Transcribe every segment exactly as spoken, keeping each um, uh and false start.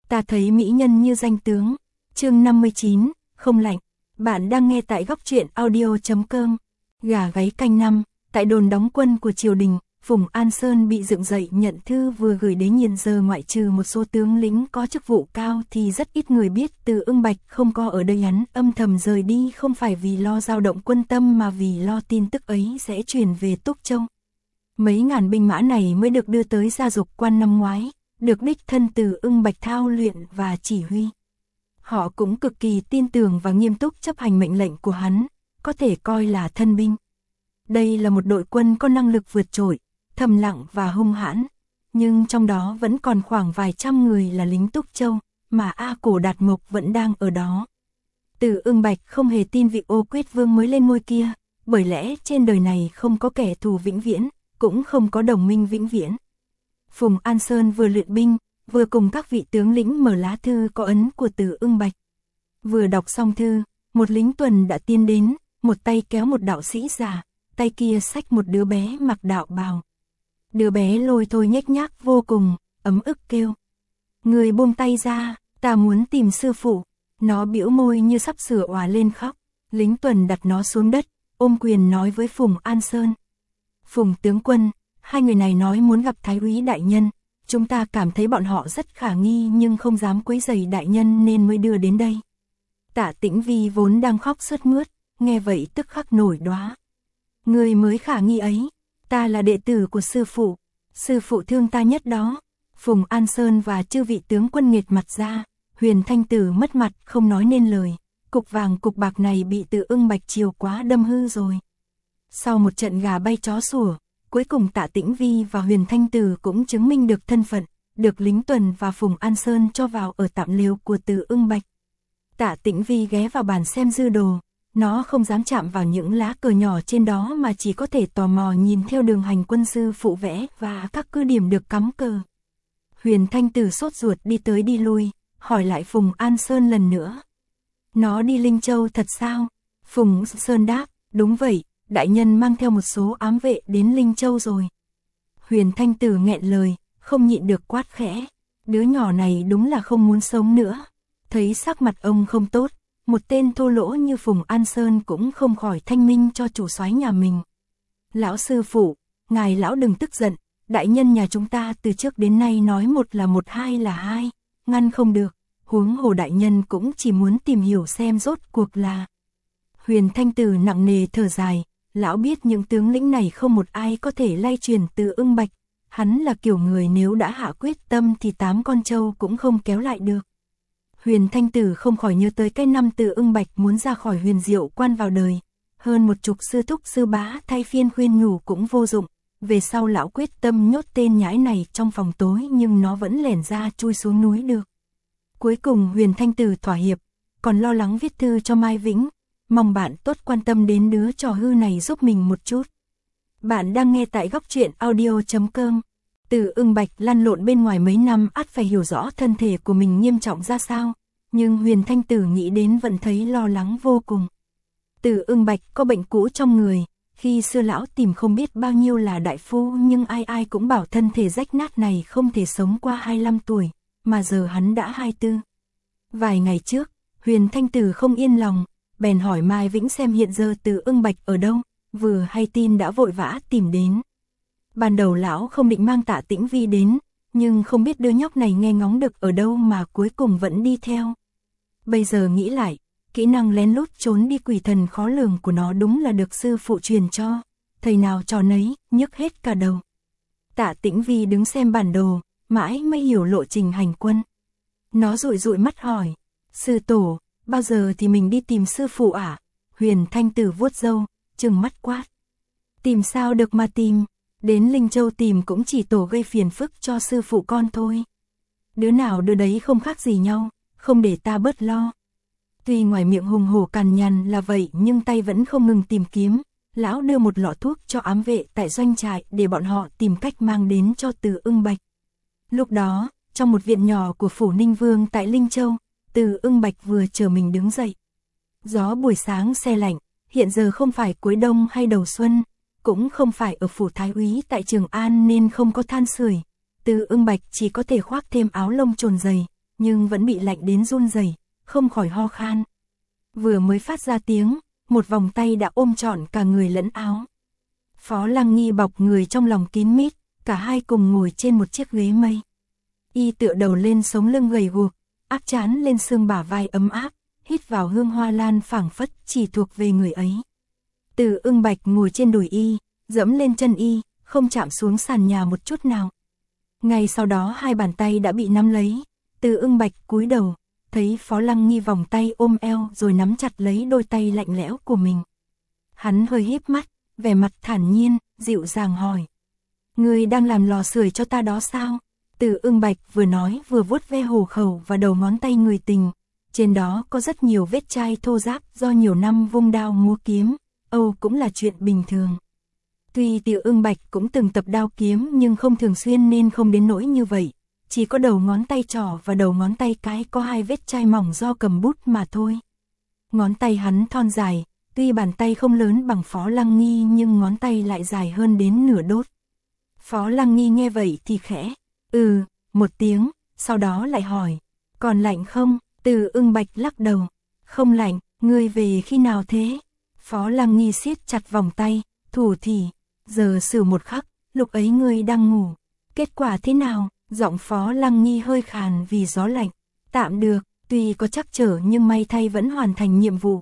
Ta thấy mỹ nhân như danh tướng. Chương năm mươi chín, không lạnh. Bạn đang nghe tại góc truyện audio.com. Gà gáy canh năm, tại đồn đóng quân của triều đình, Phùng An Sơn bị dựng dậy nhận thư vừa gửi đến Nhiên giờ ngoại trừ một số tướng lĩnh có chức vụ cao thì rất ít người biết Từ Ưng Bạch không có ở đây. Hắn âm thầm rời đi không phải vì lo dao động quân tâm mà vì lo tin tức ấy sẽ truyền về Túc Châu. Mấy ngàn binh mã này mới được đưa tới Gia Dục Quan năm ngoái, được đích thân Từ Ưng Bạch thao luyện và chỉ huy. Họ cũng cực kỳ tin tưởng và nghiêm túc chấp hành mệnh lệnh của hắn, có thể coi là thân binh. Đây là một đội quân có năng lực vượt trội, thầm lặng và hung hãn, nhưng trong đó vẫn còn khoảng vài trăm người là lính Túc Châu, mà A Cổ Đạt Mộc vẫn đang ở đó. Từ Ưng Bạch không hề tin vị Ô Quyết Vương mới lên ngôi kia, bởi lẽ trên đời này không có kẻ thù vĩnh viễn, cũng không có đồng minh vĩnh viễn. Phùng An Sơn vừa luyện binh, vừa cùng các vị tướng lĩnh mở lá thư có ấn của Từ Ưng Bạch. Vừa đọc xong thư, một lính tuần đã tiến đến, một tay kéo một đạo sĩ già, tay kia xách một đứa bé mặc đạo bào. Đứa bé lôi thôi nhếch nhác vô cùng, ấm ức kêu: "Người buông tay ra, ta muốn tìm sư phụ." Nó bĩu môi như sắp sửa òa lên khóc. Lính tuần đặt nó xuống đất, ôm quyền nói với Phùng An Sơn: "Phùng tướng quân, hai người này nói muốn gặp Thái úy đại nhân, chúng ta cảm thấy bọn họ rất khả nghi nhưng không dám quấy rầy đại nhân nên mới đưa đến đây." Tạ Tĩnh Vi vốn đang khóc sướt mướt, nghe vậy tức khắc nổi đoá. "Người mới khả nghi ấy, ta là đệ tử của sư phụ, sư phụ thương ta nhất đó." Phùng An Sơn và chư vị tướng quân nghệt mặt ra, Huyền Thanh Tử mất mặt không nói nên lời, cục vàng cục bạc này bị Từ Ưng Bạch chiều quá đâm hư rồi. Sau một trận gà bay chó sủa, cuối cùng Tạ Tĩnh Vi và Huyền Thanh Tử cũng chứng minh được thân phận, được lính tuần và Phùng An Sơn cho vào ở tạm lều của Từ Ưng Bạch. Tạ Tĩnh Vi ghé vào bàn xem dư đồ, nó không dám chạm vào những lá cờ nhỏ trên đó mà chỉ có thể tò mò nhìn theo đường hành quân sư phụ vẽ và các cứ điểm được cắm cờ. Huyền Thanh Tử sốt ruột đi tới đi lui, hỏi lại Phùng An Sơn lần nữa: "Nó đi Linh Châu thật sao?" Phùng Sơn đáp: "Đúng vậy, đại nhân mang theo một số ám vệ đến Linh Châu rồi." Huyền Thanh Tử nghẹn lời, không nhịn được quát khẽ: "Đứa nhỏ này đúng là không muốn sống nữa." Thấy sắc mặt ông không tốt, một tên thô lỗ như Phùng An Sơn cũng không khỏi thanh minh cho chủ soái nhà mình: "Lão sư phụ, ngài lão đừng tức giận, đại nhân nhà chúng ta từ trước đến nay nói một là một, hai là hai, ngăn không được, huống hồ đại nhân cũng chỉ muốn tìm hiểu xem rốt cuộc là." Huyền Thanh Tử nặng nề thở dài, lão biết những tướng lĩnh này không một ai có thể lay truyền Từ Ưng Bạch, hắn là kiểu người nếu đã hạ quyết tâm thì tám con trâu cũng không kéo lại được. Huyền Thanh Tử không khỏi nhớ tới cái năm Từ Ưng Bạch muốn ra khỏi Huyền Diệu Quan vào đời, hơn một chục sư thúc sư bá thay phiên khuyên nhủ cũng vô dụng, về sau lão quyết tâm nhốt tên nhãi này trong phòng tối nhưng nó vẫn lẻn ra chui xuống núi được. Cuối cùng Huyền Thanh Tử thỏa hiệp, còn lo lắng viết thư cho Mai Vĩnh, mong bạn tốt quan tâm đến đứa trò hư này giúp mình một chút. Bạn đang nghe tại góc truyện audio.com. Từ Ưng Bạch lăn lộn bên ngoài mấy năm ắt phải hiểu rõ thân thể của mình nghiêm trọng ra sao, nhưng Huyền Thanh Tử nghĩ đến vẫn thấy lo lắng vô cùng. Từ Ưng Bạch có bệnh cũ trong người, khi xưa lão tìm không biết bao nhiêu là đại phu nhưng ai ai cũng bảo thân thể rách nát này không thể sống qua hai mươi lăm tuổi, mà giờ hắn đã hai mươi tư. Vài ngày trước, Huyền Thanh Tử không yên lòng, bèn hỏi Mai Vĩnh xem hiện giờ Từ Ưng Bạch ở đâu, vừa hay tin đã vội vã tìm đến. Ban đầu lão không định mang Tạ Tĩnh Vi đến, nhưng không biết đứa nhóc này nghe ngóng được ở đâu mà cuối cùng vẫn đi theo. Bây giờ nghĩ lại, kỹ năng lén lút trốn đi quỷ thần khó lường của nó đúng là được sư phụ truyền cho, thầy nào trò nấy, nhức hết cả đầu. Tạ Tĩnh Vi đứng xem bản đồ, mãi mới hiểu lộ trình hành quân. Nó dụi dụi mắt hỏi: "Sư tổ, bao giờ thì mình đi tìm sư phụ ạ?" À? Huyền Thanh Tử vuốt râu, trừng mắt quát: "Tìm sao được mà tìm, đến Linh Châu tìm cũng chỉ tổ gây phiền phức cho sư phụ con thôi. Đứa nào đứa đấy không khác gì nhau, không để ta bớt lo." Tuy ngoài miệng hùng hổ cằn nhằn là vậy nhưng tay vẫn không ngừng tìm kiếm. Lão đưa một lọ thuốc cho ám vệ tại doanh trại để bọn họ tìm cách mang đến cho Từ Ưng Bạch. Lúc đó, trong một viện nhỏ của phủ Ninh Vương tại Linh Châu, Từ Ưng Bạch vừa chờ mình đứng dậy. Gió buổi sáng se lạnh, hiện giờ không phải cuối đông hay đầu xuân, cũng không phải ở phủ Thái úy tại Trường An nên không có than sưởi. Từ Ưng Bạch chỉ có thể khoác thêm áo lông trồn dày, nhưng vẫn bị lạnh đến run rẩy, không khỏi ho khan. Vừa mới phát ra tiếng, một vòng tay đã ôm trọn cả người lẫn áo. Phó Lăng Nghi bọc người trong lòng kín mít, cả hai cùng ngồi trên một chiếc ghế mây. Y tựa đầu lên sống lưng gầy guộc, áp trán lên xương bả vai ấm áp, hít vào hương hoa lan phảng phất chỉ thuộc về người ấy. Từ Ưng Bạch ngồi trên đùi Y, dẫm lên chân Y, không chạm xuống sàn nhà một chút nào. Ngay sau đó hai bàn tay đã bị nắm lấy, Từ Ưng Bạch cúi đầu, thấy Phó Lăng Nghi vòng tay ôm eo rồi nắm chặt lấy đôi tay lạnh lẽo của mình. Hắn hơi híp mắt, vẻ mặt thản nhiên, dịu dàng hỏi. Ngươi đang làm lò sưởi cho ta đó sao? Từ Ưng Bạch vừa nói vừa vuốt ve hổ khẩu và đầu ngón tay người tình. Trên đó có rất nhiều vết chai thô ráp do nhiều năm vung đao múa kiếm, âu cũng là chuyện bình thường. Tuy Từ Ưng Bạch cũng từng tập đao kiếm nhưng không thường xuyên nên không đến nỗi như vậy. Chỉ có đầu ngón tay trỏ và đầu ngón tay cái có hai vết chai mỏng do cầm bút mà thôi. Ngón tay hắn thon dài, tuy bàn tay không lớn bằng Phó Lăng Nghi nhưng ngón tay lại dài hơn đến nửa đốt. Phó Lăng Nghi nghe vậy thì khẽ, ừ, một tiếng, sau đó lại hỏi, còn lạnh không? Từ Ưng Bạch lắc đầu, không lạnh, ngươi về khi nào thế? Phó Lăng Nghi siết chặt vòng tay, thủ thỉ, giờ xử một khắc, lúc ấy ngươi đang ngủ. Kết quả thế nào? Giọng Phó Lăng Nghi hơi khàn vì gió lạnh, tạm được, tuy có trắc trở nhưng may thay vẫn hoàn thành nhiệm vụ.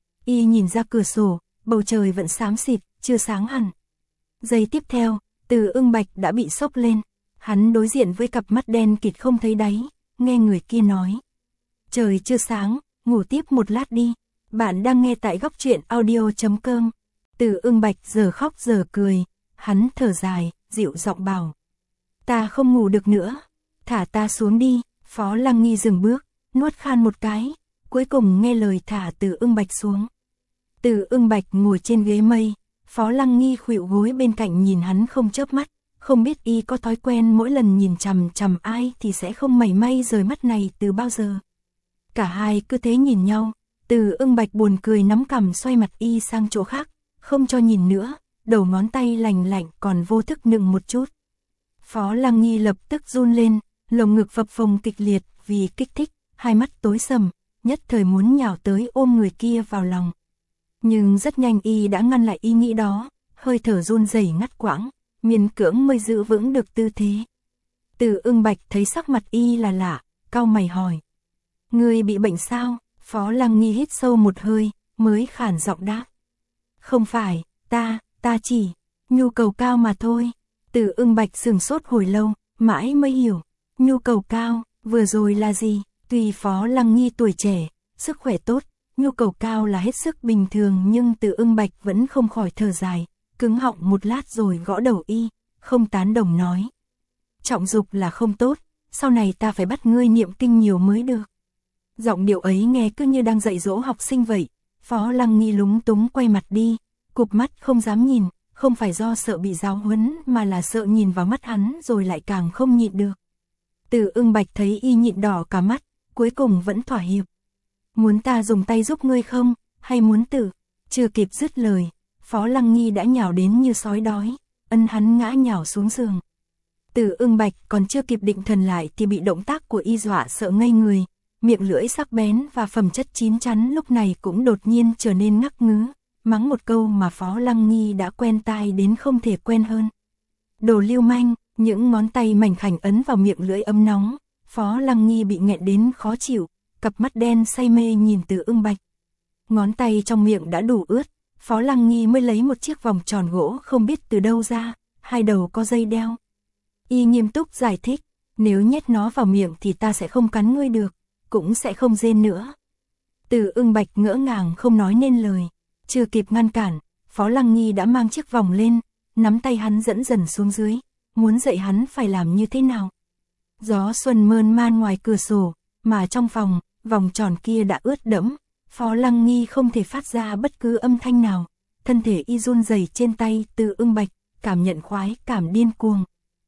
Y nhìn ra cửa sổ, bầu trời vẫn xám xịt, chưa sáng hẳn. Giây tiếp theo, Từ Ưng Bạch đã bị sốc lên, hắn đối diện với cặp mắt đen kịt không thấy đáy, nghe người kia nói. Trời chưa sáng, ngủ tiếp một lát đi, bạn đang nghe tại góc truyện audio chấm com. Từ Ưng Bạch giờ khóc giờ cười, hắn thở dài, dịu giọng bảo. Ta không ngủ được nữa, thả ta xuống đi. Phó Lăng Nghi dừng bước, nuốt khan một cái, cuối cùng nghe lời thả Từ Ưng Bạch xuống. Từ Ưng Bạch ngồi trên ghế mây, Phó Lăng Nghi khuỵu gối bên cạnh nhìn hắn không chớp mắt, không biết Y có thói quen mỗi lần nhìn chằm chằm ai thì sẽ không mảy may rời mắt này từ bao giờ. Cả hai cứ thế nhìn nhau, Từ Ưng Bạch buồn cười nắm cằm xoay mặt Y sang chỗ khác, không cho nhìn nữa, đầu ngón tay lành lạnh còn vô thức nựng một chút. Phó Lăng Nghi lập tức run lên, lồng ngực phập phồng kịch liệt vì kích thích, hai mắt tối sầm, nhất thời muốn nhào tới ôm người kia vào lòng. Nhưng rất nhanh Y đã ngăn lại ý nghĩ đó, hơi thở run rẩy ngắt quãng, miễn cưỡng mới giữ vững được tư thế. Từ Ưng Bạch thấy sắc mặt Y là lạ, cau mày hỏi. Ngươi bị bệnh sao? Phó Lăng Nghi hít sâu một hơi, mới khản giọng đáp. Không phải, ta, ta chỉ, nhu cầu cao mà thôi. Từ Ưng Bạch sửng sốt hồi lâu, mãi mới hiểu. Nhu cầu cao, vừa rồi là gì? Tuy Phó Lăng Nghi tuổi trẻ, sức khỏe tốt, nhu cầu cao là hết sức bình thường nhưng Từ Ưng Bạch vẫn không khỏi thở dài, cứng họng một lát rồi gõ đầu Y, không tán đồng nói. Trọng dục là không tốt, sau này ta phải bắt ngươi niệm kinh nhiều mới được. Giọng điệu ấy nghe cứ như đang dạy dỗ học sinh vậy. Phó Lăng Nghi lúng túng quay mặt đi, cụp mắt không dám nhìn, không phải do sợ bị giáo huấn mà là sợ nhìn vào mắt hắn rồi lại càng không nhịn được. Từ Ưng Bạch thấy Y nhịn đỏ cả mắt, cuối cùng vẫn thỏa hiệp. Muốn ta dùng tay giúp ngươi không, hay muốn tự? Chưa kịp dứt lời, Phó Lăng Nghi đã nhào đến như sói đói, ân hắn ngã nhào xuống giường. Từ Ưng Bạch còn chưa kịp định thần lại thì bị động tác của Y dọa sợ ngây người, miệng lưỡi sắc bén và phẩm chất chín chắn lúc này cũng đột nhiên trở nên ngắc ngứ, mắng một câu mà Phó Lăng Nghi đã quen tai đến không thể quen hơn. Đồ lưu manh, những ngón tay mảnh khảnh ấn vào miệng lưỡi ấm nóng, Phó Lăng Nghi bị nghẹn đến khó chịu, cặp mắt đen say mê nhìn Từ Ưng Bạch. Ngón tay trong miệng đã đủ ướt, Phó Lăng Nghi mới lấy một chiếc vòng tròn gỗ không biết từ đâu ra, hai đầu có dây đeo. Y nghiêm túc giải thích, nếu nhét nó vào miệng thì ta sẽ không cắn ngươi được, cũng sẽ không rên nữa. Từ Ưng Bạch ngỡ ngàng không nói nên lời, chưa kịp ngăn cản, Phó Lăng Nghi đã mang chiếc vòng lên, nắm tay hắn dẫn dần xuống dưới, muốn dạy hắn phải làm như thế nào. Gió xuân mơn man ngoài cửa sổ, mà trong phòng, vòng tròn kia đã ướt đẫm, Phó Lăng Nghi không thể phát ra bất cứ âm thanh nào, thân thể Y run rẩy trên tay Từ Ưng Bạch, cảm nhận khoái cảm điên cuồng.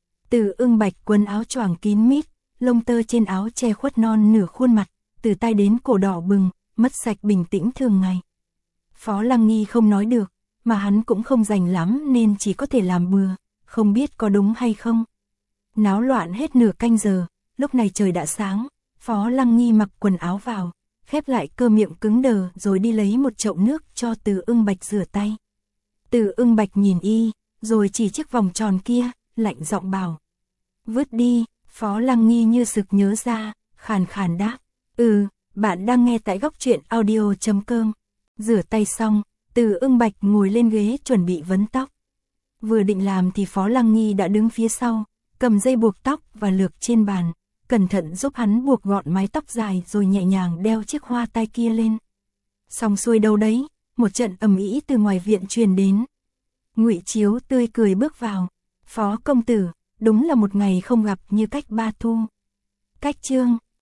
Từ Ưng Bạch quần áo choàng kín mít, lông tơ trên áo che khuất non nửa khuôn mặt, từ tai đến cổ đỏ bừng, mất sạch bình tĩnh thường ngày. Phó Lăng Nghi không nói được, mà hắn cũng không rành lắm nên chỉ có thể làm bừa, không biết có đúng hay không. Náo loạn hết nửa canh giờ, lúc này trời đã sáng, Phó Lăng Nhi mặc quần áo vào, khép lại cơ miệng cứng đờ rồi đi lấy một chậu nước cho Từ Ưng Bạch rửa tay. Từ Ưng Bạch nhìn y, rồi chỉ chiếc vòng tròn kia, lạnh giọng bảo. Vứt đi, Phó Lăng Nhi như sực nhớ ra, khàn khàn đáp. Ừ, bạn đang nghe tại góc truyện audio.com. Rửa tay xong, Từ Ưng Bạch ngồi lên ghế chuẩn bị vấn tóc. Vừa định làm thì Phó Lăng Nhi đã đứng phía sau, cầm dây buộc tóc và lược trên bàn, cẩn thận giúp hắn buộc gọn mái tóc dài rồi nhẹ nhàng đeo chiếc hoa tai kia lên. Xong xuôi đâu đấy, một trận ầm ĩ từ ngoài viện truyền đến. Ngụy Chiếu tươi cười bước vào. Phó công tử, đúng là một ngày không gặp như cách ba thu. Cách chương